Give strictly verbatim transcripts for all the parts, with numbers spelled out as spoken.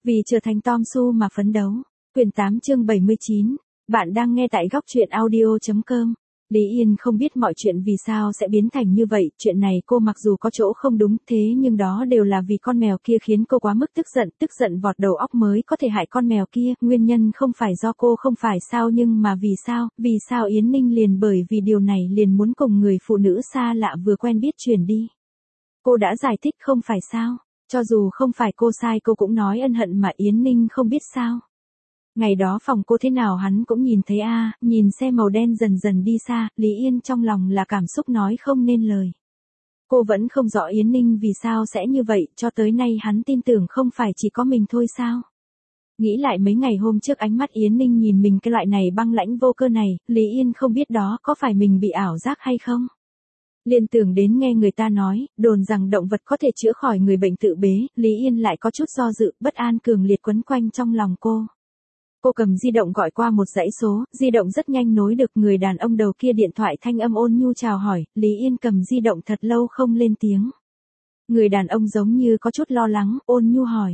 Vì trở thành Tom Su mà phấn đấu. Quyển tám chương bảy mươi chín. Bạn đang nghe tại góc truyện audio chấm com. Lý Yên không biết mọi chuyện vì sao sẽ biến thành như vậy, chuyện này cô mặc dù có chỗ không đúng thế nhưng đó đều là vì con mèo kia khiến cô quá mức tức giận, tức giận vọt đầu óc mới có thể hại con mèo kia, nguyên nhân không phải do cô không phải sao nhưng mà vì sao, vì sao Yến Ninh liền bởi vì điều này liền muốn cùng người phụ nữ xa lạ vừa quen biết chuyển đi. Cô đã giải thích không phải sao, cho dù không phải cô sai cô cũng nói ân hận mà Yến Ninh không biết sao. Ngày đó phòng cô thế nào hắn cũng nhìn thấy a, à, nhìn xe màu đen dần dần đi xa, Lý Yên trong lòng là cảm xúc nói không nên lời. Cô vẫn không rõ Yến Ninh vì sao sẽ như vậy, cho tới nay hắn tin tưởng không phải chỉ có mình thôi sao. Nghĩ lại mấy ngày hôm trước ánh mắt Yến Ninh nhìn mình cái loại này băng lãnh vô cơ này, Lý Yên không biết đó có phải mình bị ảo giác hay không. Liên tưởng đến nghe người ta nói, đồn rằng động vật có thể chữa khỏi người bệnh tự bế, Lý Yên lại có chút do dự, bất an cường liệt quấn quanh trong lòng cô. Cô cầm di động gọi qua một dãy số, di động rất nhanh nối được người đàn ông đầu kia điện thoại thanh âm ôn nhu chào hỏi, Lý Yên cầm di động thật lâu không lên tiếng. Người đàn ông giống như có chút lo lắng, ôn nhu hỏi.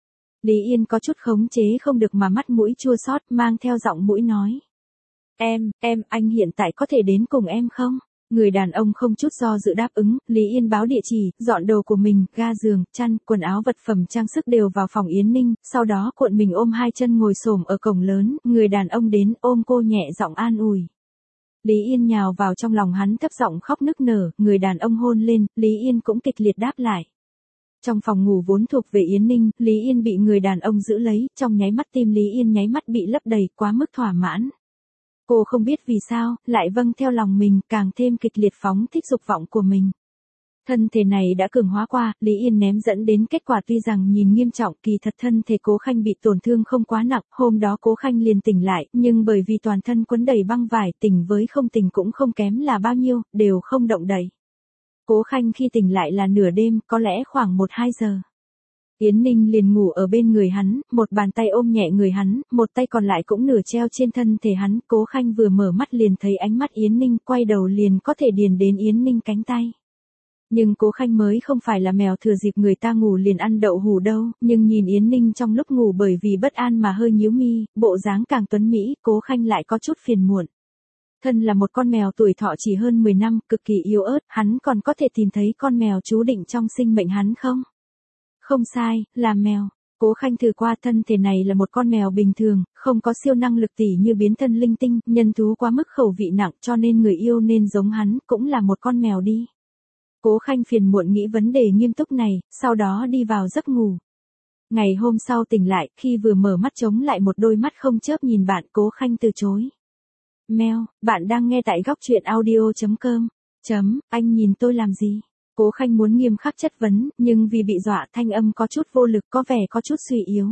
Lý Yên có chút khống chế không được mà mắt mũi chua xót mang theo giọng mũi nói. Em, em, anh hiện tại có thể đến cùng em không? Người đàn ông không chút do dự đáp ứng, Lý Yên báo địa chỉ, dọn đồ của mình, ga giường, chăn, quần áo vật phẩm trang sức đều vào phòng Yến Ninh, sau đó cuộn mình ôm hai chân ngồi xổm ở cổng lớn, người đàn ông đến ôm cô nhẹ giọng an ủi. Lý Yên nhào vào trong lòng hắn thấp giọng khóc nức nở, người đàn ông hôn lên, Lý Yên cũng kịch liệt đáp lại. Trong phòng ngủ vốn thuộc về Yến Ninh, Lý Yên bị người đàn ông giữ lấy, trong nháy mắt tim Lý Yên nháy mắt bị lấp đầy, quá mức thỏa mãn. Cô không biết vì sao, lại vâng theo lòng mình, càng thêm kịch liệt phóng thích dục vọng của mình. Thân thể này đã cường hóa qua, Lý Yên ném dẫn đến kết quả tuy rằng nhìn nghiêm trọng, kỳ thật thân thể Cố Khanh bị tổn thương không quá nặng, hôm đó Cố Khanh liền tỉnh lại, nhưng bởi vì toàn thân quấn đầy băng vải, tỉnh với không tỉnh cũng không kém là bao nhiêu, đều không động đậy. Cố Khanh khi tỉnh lại là nửa đêm, có lẽ khoảng một hai giờ. Yến Ninh liền ngủ ở bên người hắn, một bàn tay ôm nhẹ người hắn, một tay còn lại cũng nửa treo trên thân thể hắn, Cố Khanh vừa mở mắt liền thấy ánh mắt Yến Ninh, quay đầu liền có thể điền đến Yến Ninh cánh tay. Nhưng Cố Khanh mới không phải là mèo thừa dịp người ta ngủ liền ăn đậu hủ đâu, nhưng nhìn Yến Ninh trong lúc ngủ bởi vì bất an mà hơi nhíu mi, bộ dáng càng tuấn mỹ, Cố Khanh lại có chút phiền muộn. Thân là một con mèo tuổi thọ chỉ hơn mười năm, cực kỳ yếu ớt, hắn còn có thể tìm thấy con mèo chú định trong sinh mệnh hắn không? Không sai, là mèo. Cố Khanh thử qua thân thể này là một con mèo bình thường, không có siêu năng lực tỷ như biến thân linh tinh, nhân thú quá mức khẩu vị nặng cho nên người yêu nên giống hắn, cũng là một con mèo đi. Cố Khanh phiền muộn nghĩ vấn đề nghiêm túc này, sau đó đi vào giấc ngủ. Ngày hôm sau tỉnh lại, khi vừa mở mắt chống lại một đôi mắt không chớp nhìn bạn, Cố Khanh từ chối. Mèo, bạn đang nghe tại góc truyện audio chấm com. Chấm, anh nhìn tôi làm gì? Cố Khanh muốn nghiêm khắc chất vấn, nhưng vì bị dọa thanh âm có chút vô lực có vẻ có chút suy yếu.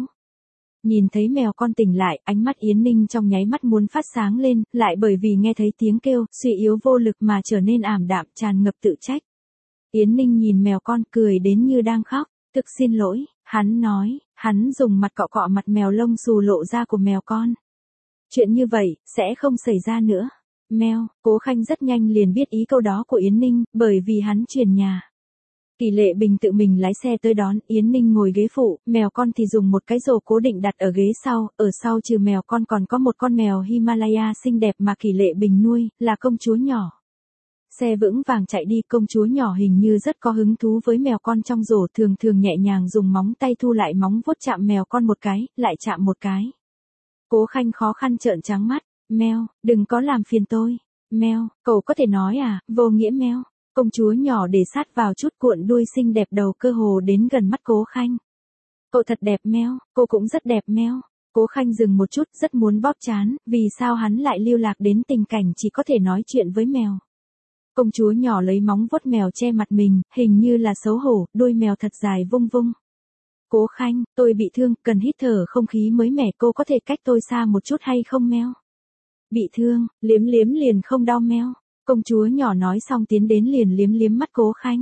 Nhìn thấy mèo con tỉnh lại, ánh mắt Yến Ninh trong nháy mắt muốn phát sáng lên, lại bởi vì nghe thấy tiếng kêu, suy yếu vô lực mà trở nên ảm đạm, tràn ngập tự trách. Yến Ninh nhìn mèo con cười đến như đang khóc, thực xin lỗi, hắn nói, hắn dùng mặt cọ cọ mặt mèo lông xù lộ ra của mèo con. Chuyện như vậy, sẽ không xảy ra nữa. Mèo, Cố Khanh rất nhanh liền biết ý câu đó của Yến Ninh, bởi vì hắn chuyển nhà. Kỳ Lệ Bình tự mình lái xe tới đón, Yến Ninh ngồi ghế phụ, mèo con thì dùng một cái rổ cố định đặt ở ghế sau, ở sau trừ mèo con còn có một con mèo Himalaya xinh đẹp mà Kỳ Lệ Bình nuôi, là công chúa nhỏ. Xe vững vàng chạy đi, công chúa nhỏ hình như rất có hứng thú với mèo con trong rổ, thường thường nhẹ nhàng dùng móng tay thu lại móng vuốt chạm mèo con một cái, lại chạm một cái. Cố Khanh khó khăn trợn trắng mắt. Mèo, đừng có làm phiền tôi. Mèo, cậu có thể nói à, vô nghĩa mèo. Công chúa nhỏ để sát vào chút cuộn đuôi xinh đẹp đầu cơ hồ đến gần mắt Cố Khanh. Cậu thật đẹp mèo, cô cũng rất đẹp mèo. Cố Khanh dừng một chút, rất muốn bóp trán, vì sao hắn lại lưu lạc đến tình cảnh chỉ có thể nói chuyện với mèo. Công chúa nhỏ lấy móng vuốt mèo che mặt mình, hình như là xấu hổ, đuôi mèo thật dài vung vung. Cố Khanh, tôi bị thương, cần hít thở không khí mới mẻ, cô có thể cách tôi xa một chút hay không mèo? Bị thương, liếm liếm liền không đau mèo. Công chúa nhỏ nói xong tiến đến liền liếm liếm mắt Cố Khanh.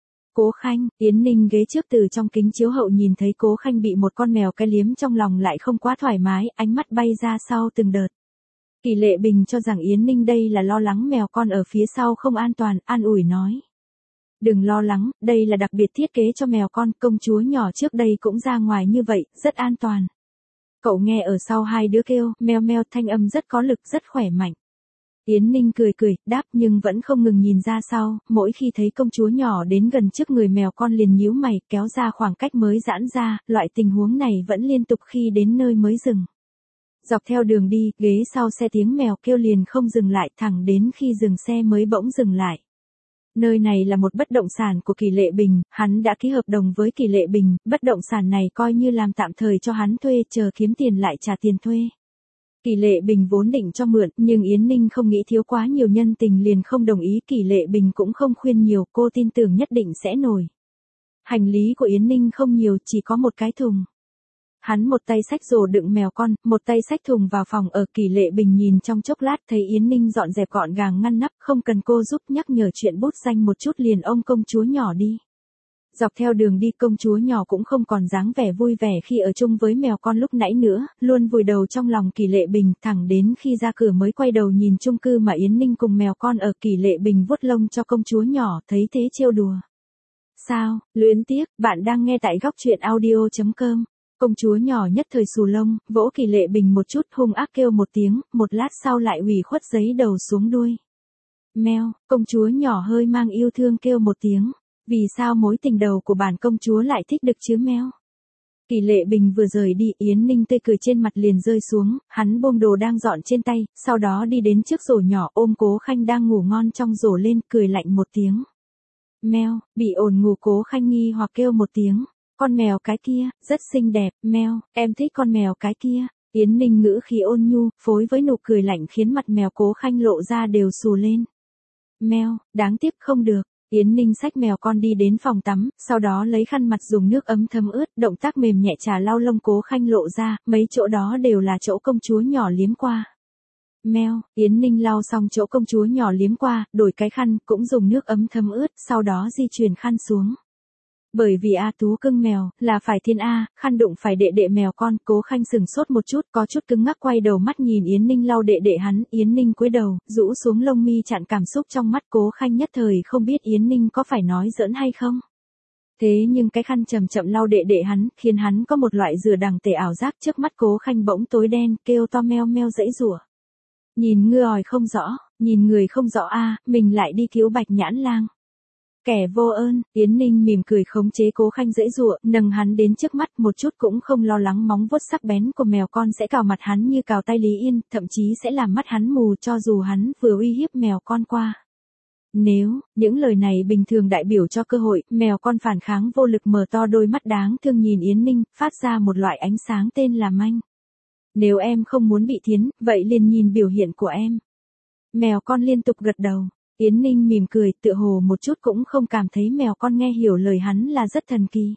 Cố Khanh, Yến Ninh ghế trước từ trong kính chiếu hậu nhìn thấy Cố Khanh bị một con mèo cái liếm trong lòng lại không quá thoải mái, ánh mắt bay ra sau từng đợt. Kỳ Lệ Bình cho rằng Yến Ninh đây là lo lắng mèo con ở phía sau không an toàn, an ủi nói. Đừng lo lắng, đây là đặc biệt thiết kế cho mèo con, công chúa nhỏ trước đây cũng ra ngoài như vậy, rất an toàn. Cậu nghe ở sau hai đứa kêu, meo meo, thanh âm rất có lực, rất khỏe mạnh. Yến Ninh cười cười, đáp nhưng vẫn không ngừng nhìn ra sau, mỗi khi thấy công chúa nhỏ đến gần trước người mèo con liền nhíu mày, kéo ra khoảng cách mới giãn ra, loại tình huống này vẫn liên tục khi đến nơi mới dừng. Dọc theo đường đi, ghế sau xe tiếng mèo kêu liền không dừng lại, thẳng đến khi dừng xe mới bỗng dừng lại. Nơi này là một bất động sản của Kỳ Lệ Bình, hắn đã ký hợp đồng với Kỳ Lệ Bình, bất động sản này coi như làm tạm thời cho hắn thuê, chờ kiếm tiền lại trả tiền thuê. Kỳ Lệ Bình vốn định cho mượn, nhưng Yến Ninh không nghĩ thiếu quá nhiều nhân tình liền không đồng ý, Kỳ Lệ Bình cũng không khuyên nhiều, cô tin tưởng nhất định sẽ nổi. Hành lý của Yến Ninh không nhiều, chỉ có một cái thùng. Hắn một tay xách rổ đựng mèo con, một tay xách thùng vào phòng ở. Kỳ Lệ Bình nhìn trong chốc lát thấy Yến Ninh dọn dẹp gọn gàng ngăn nắp, không cần cô giúp nhắc nhở chuyện bút danh một chút liền ôm công chúa nhỏ đi. Dọc theo đường đi công chúa nhỏ cũng không còn dáng vẻ vui vẻ khi ở chung với mèo con lúc nãy nữa, luôn vùi đầu trong lòng Kỳ Lệ Bình, thẳng đến khi ra cửa mới quay đầu nhìn chung cư mà Yến Ninh cùng mèo con ở. Kỳ Lệ Bình vuốt lông cho công chúa nhỏ, thấy thế trêu đùa. Sao, luyến tiếc, bạn đang nghe tại góc truyện audio chấm com. Công chúa nhỏ nhất thời xù lông, vỗ Kỳ Lệ Bình một chút, hung ác kêu một tiếng, một lát sau lại ủy khuất giấy đầu xuống đuôi. Meo, công chúa nhỏ hơi mang yêu thương kêu một tiếng. Vì sao mối tình đầu của bản công chúa lại thích được chứ meo? Kỳ Lệ Bình vừa rời đi, Yến Ninh tươi cười trên mặt liền rơi xuống, hắn buông đồ đang dọn trên tay, sau đó đi đến trước rổ nhỏ ôm Cố Khanh đang ngủ ngon trong rổ lên, cười lạnh một tiếng. Meo, bị ồn ngủ Cố Khanh nghi hoặc kêu một tiếng. Con mèo cái kia, rất xinh đẹp, meo, em thích con mèo cái kia. Yến Ninh ngữ khí ôn nhu, phối với nụ cười lạnh khiến mặt mèo Cố Khanh lộ ra đều xù lên. Meo, đáng tiếc không được. Yến Ninh xách mèo con đi đến phòng tắm, sau đó lấy khăn mặt dùng nước ấm thấm ướt, động tác mềm nhẹ trà lau lông Cố Khanh lộ ra, mấy chỗ đó đều là chỗ công chúa nhỏ liếm qua. Meo, Yến Ninh lau xong chỗ công chúa nhỏ liếm qua, đổi cái khăn, cũng dùng nước ấm thấm ướt, sau đó di chuyển khăn xuống. Bởi vì A Tú cưng mèo, là phải thiên A, khăn đụng phải đệ đệ mèo con, Cố Khanh sừng sốt một chút, có chút cứng ngắc quay đầu mắt nhìn Yến Ninh lau đệ đệ hắn, Yến Ninh cúi đầu, rũ xuống lông mi chặn cảm xúc trong mắt. Cố Khanh nhất thời không biết Yến Ninh có phải nói giỡn hay không. Thế nhưng cái khăn chậm chậm lau đệ đệ hắn, khiến hắn có một loại dừa đằng tể ảo giác. Trước mắt Cố Khanh bỗng tối đen, kêu to meo meo dãy rủa. Nhìn ngư òi không rõ, nhìn người không rõ a, mình lại đi cứu Bạch Nhãn Lang. Kẻ vô ơn, Yến Ninh mỉm cười khống chế Cố Khanh dãy dụa, nâng hắn đến trước mắt, một chút cũng không lo lắng móng vuốt sắc bén của mèo con sẽ cào mặt hắn như cào tay Lý Yên, thậm chí sẽ làm mắt hắn mù cho dù hắn vừa uy hiếp mèo con qua. Nếu, những lời này bình thường đại biểu cho cơ hội, mèo con phản kháng vô lực mở to đôi mắt đáng thương nhìn Yến Ninh, phát ra một loại ánh sáng tên là manh. Nếu em không muốn bị thiến, vậy liền nhìn biểu hiện của em. Mèo con liên tục gật đầu. Yến Ninh mỉm cười, tựa hồ một chút cũng không cảm thấy mèo con nghe hiểu lời hắn là rất thần kỳ.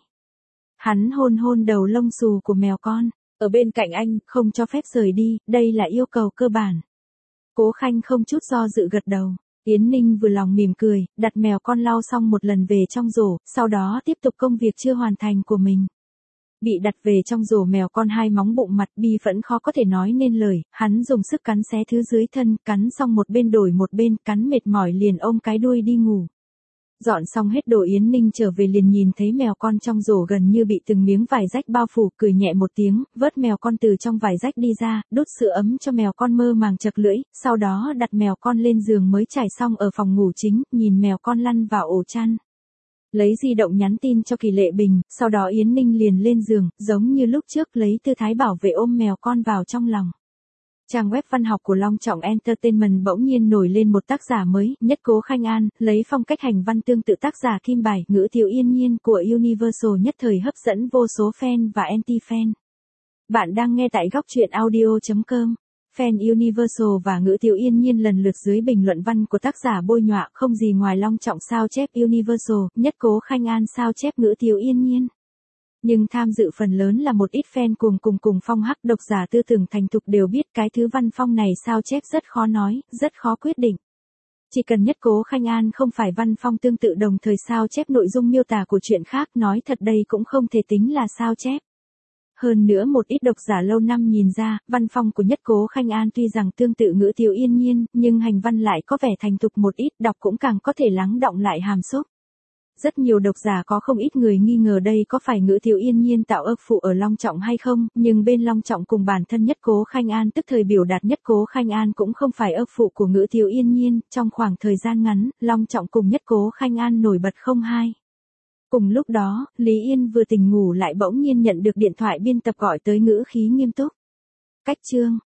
Hắn hôn hôn đầu lông xù của mèo con, ở bên cạnh anh, không cho phép rời đi, đây là yêu cầu cơ bản. Cố Khanh không chút do dự gật đầu. Yến Ninh vừa lòng mỉm cười, đặt mèo con lau xong một lần về trong rổ, sau đó tiếp tục công việc chưa hoàn thành của mình. Bị đặt về trong rổ mèo con hai móng bụng mặt bi phẫn khó có thể nói nên lời, hắn dùng sức cắn xé thứ dưới thân, cắn xong một bên đổi một bên, cắn mệt mỏi liền ôm cái đuôi đi ngủ. Dọn xong hết đồ Yến Ninh trở về liền nhìn thấy mèo con trong rổ gần như bị từng miếng vải rách bao phủ, cười nhẹ một tiếng, vớt mèo con từ trong vải rách đi ra, đút sữa ấm cho mèo con mơ màng chật lưỡi, sau đó đặt mèo con lên giường mới trải xong ở phòng ngủ chính, nhìn mèo con lăn vào ổ chăn. Lấy di động nhắn tin cho Kỳ Lệ Bình, sau đó Yến Ninh liền lên giường, giống như lúc trước lấy tư thái bảo vệ ôm mèo con vào trong lòng. Trang web văn học của Long Trọng Entertainment bỗng nhiên nổi lên một tác giả mới, Nhất Cố Khanh An, lấy phong cách hành văn tương tự tác giả Kim Bài, ngữ tiểu yên nhiên của Universal nhất thời hấp dẫn vô số fan và anti-fan. Bạn đang nghe tại góc truyện audio chấm com. Fan Universal và ngữ tiểu yên nhiên lần lượt dưới bình luận văn của tác giả bôi nhọa không gì ngoài Long Trọng sao chép Universal, Nhất Cố Khanh An sao chép ngữ tiểu yên nhiên. Nhưng tham dự phần lớn là một ít fan cuồng cùng cùng phong hắc, độc giả tư tưởng thành thục đều biết cái thứ văn phong này sao chép rất khó nói, rất khó quyết định. Chỉ cần Nhất Cố Khanh An không phải văn phong tương tự đồng thời sao chép nội dung miêu tả của chuyện khác, nói thật đây cũng không thể tính là sao chép. Hơn nữa một ít độc giả lâu năm nhìn ra, văn phong của Nhất Cố Khanh An tuy rằng tương tự ngữ tiểu yên nhiên, nhưng hành văn lại có vẻ thành thục một ít, đọc cũng càng có thể lắng đọng lại hàm xúc. Rất nhiều độc giả có không ít người nghi ngờ đây có phải Ngữ Thiếu Yên Nhiên tạo ấp phụ ở Long Trọng hay không, nhưng bên Long Trọng cùng bản thân Nhất Cố Khanh An tức thời biểu đạt Nhất Cố Khanh An cũng không phải ấp phụ của Ngữ Thiếu Yên Nhiên, trong khoảng thời gian ngắn, Long Trọng cùng Nhất Cố Khanh An nổi bật không hai. Cùng lúc đó, Lý Yên vừa tỉnh ngủ lại bỗng nhiên nhận được điện thoại biên tập gọi tới ngữ khí nghiêm túc. Cách chương,